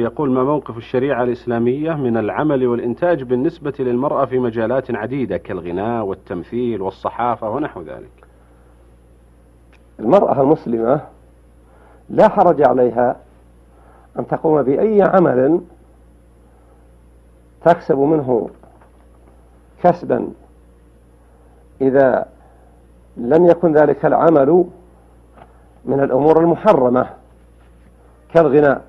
يقول: ما موقف الشريعة الإسلامية من العمل والإنتاج بالنسبة للمرأة في مجالات عديدة كالغناء والتمثيل والصحافة ونحو ذلك؟ المرأة المسلمة لا حرج عليها أن تقوم بأي عمل تكسب منه كسبا إذا لم يكن ذلك العمل من الأمور المحرمة كالغناء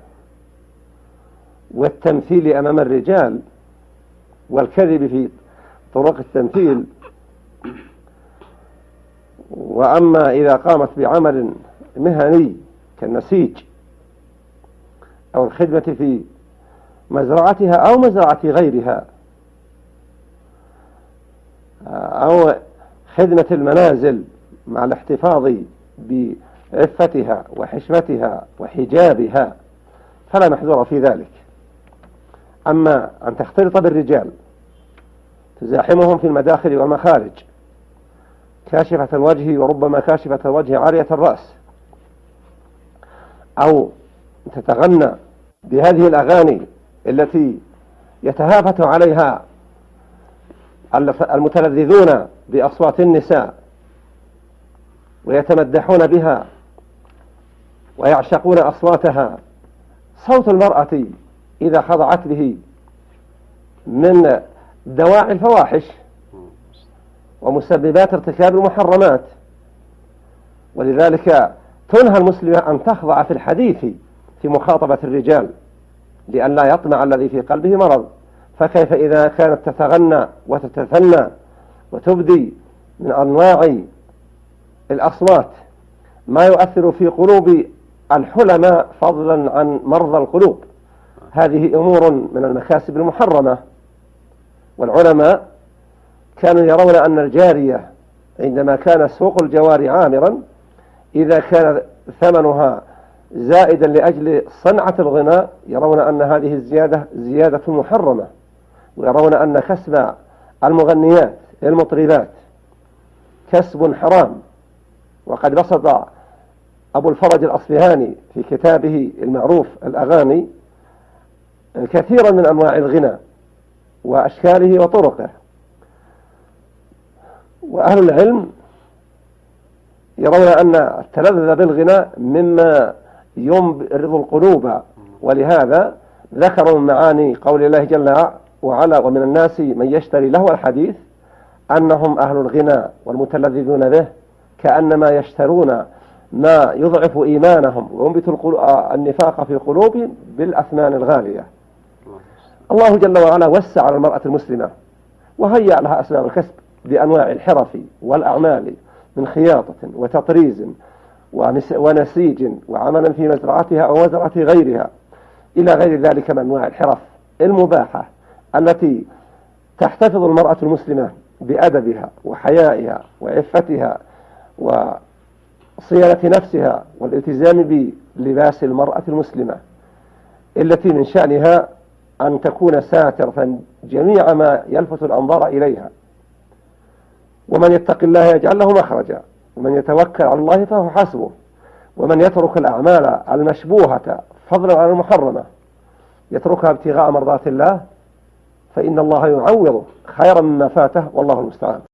والتمثيل أمام الرجال والكذب في طرق التمثيل. وأما إذا قامت بعمل مهني كالنسيج أو الخدمة في مزرعتها أو مزرعة غيرها أو خدمة المنازل مع الاحتفاظ بعفتها وحشمتها وحجابها فلا محذور في ذلك. أما أن تختلط بالرجال تزاحمهم في المداخل والمخارج كاشفة الوجه وربما كاشفة الوجه عارية الرأس، أو تتغنى بهذه الأغاني التي يتهافت عليها المتلذذون بأصوات النساء ويتمدحون بها ويعشقون أصواتها، صوت المرأة إذا خضعت به من دواعي الفواحش ومسببات ارتكاب المحرمات. ولذلك تنهى المسلمة أن تخضع في الحديث في مخاطبة الرجال لئلا يطمع الذي في قلبه مرض. فكيف إذا كانت تتغنى وتتثنى وتبدي من أنواع الأصوات ما يؤثر في قلوب الحلماء فضلا عن مرضى القلوب؟ هذه أمور من المكاسب المحرمة. والعلماء كانوا يرون أن الجارية عندما كان سوق الجوار عامرا إذا كان ثمنها زائدا لأجل صنعة الغناء يرون أن هذه الزيادة زيادة محرمة، ويرون أن كسب المغنيات المطربات كسب حرام. وقد بسط أبو الفرج الأصفهاني في كتابه المعروف الأغاني كثيرا من أنواع الغنى وأشكاله وطرقه. وأهل العلم يرون أن التلذذ بالغناء مما يمرض القلوب، ولهذا ذكروا من معاني قول الله جل وعلا: ومن الناس من يشتري لهو الحديث، أنهم أهل الغنى والمتلذذون به كأنما يشترون ما يضعف إيمانهم وينبت النفاق في قلوبهم بالأثمان الغالية. الله جل وعلا وسع على المرأة المسلمة وهيأ لها أسباب الكسب بأنواع الحرف والأعمال من خياطة وتطريز ونسيج وعملا في مزرعتها أو مزرعة غيرها إلى غير ذلك من أنواع الحرف المباحة التي تحتفظ المرأة المسلمة بأدبها وحيائها وعفتها وصيانة نفسها والالتزام بلباس المرأة المسلمة التي من شأنها أن تكون ساترة جميع ما يلفت الأنظار إليها. ومن يتق الله يجعل له مخرجا ومن يتوكل على الله فهو حسبه. ومن يترك الأعمال المشبوهة فضلا عن المحرمة يتركها ابتغاء مرضات الله فإن الله يعوضه خيرا مما فاته، والله المستعان.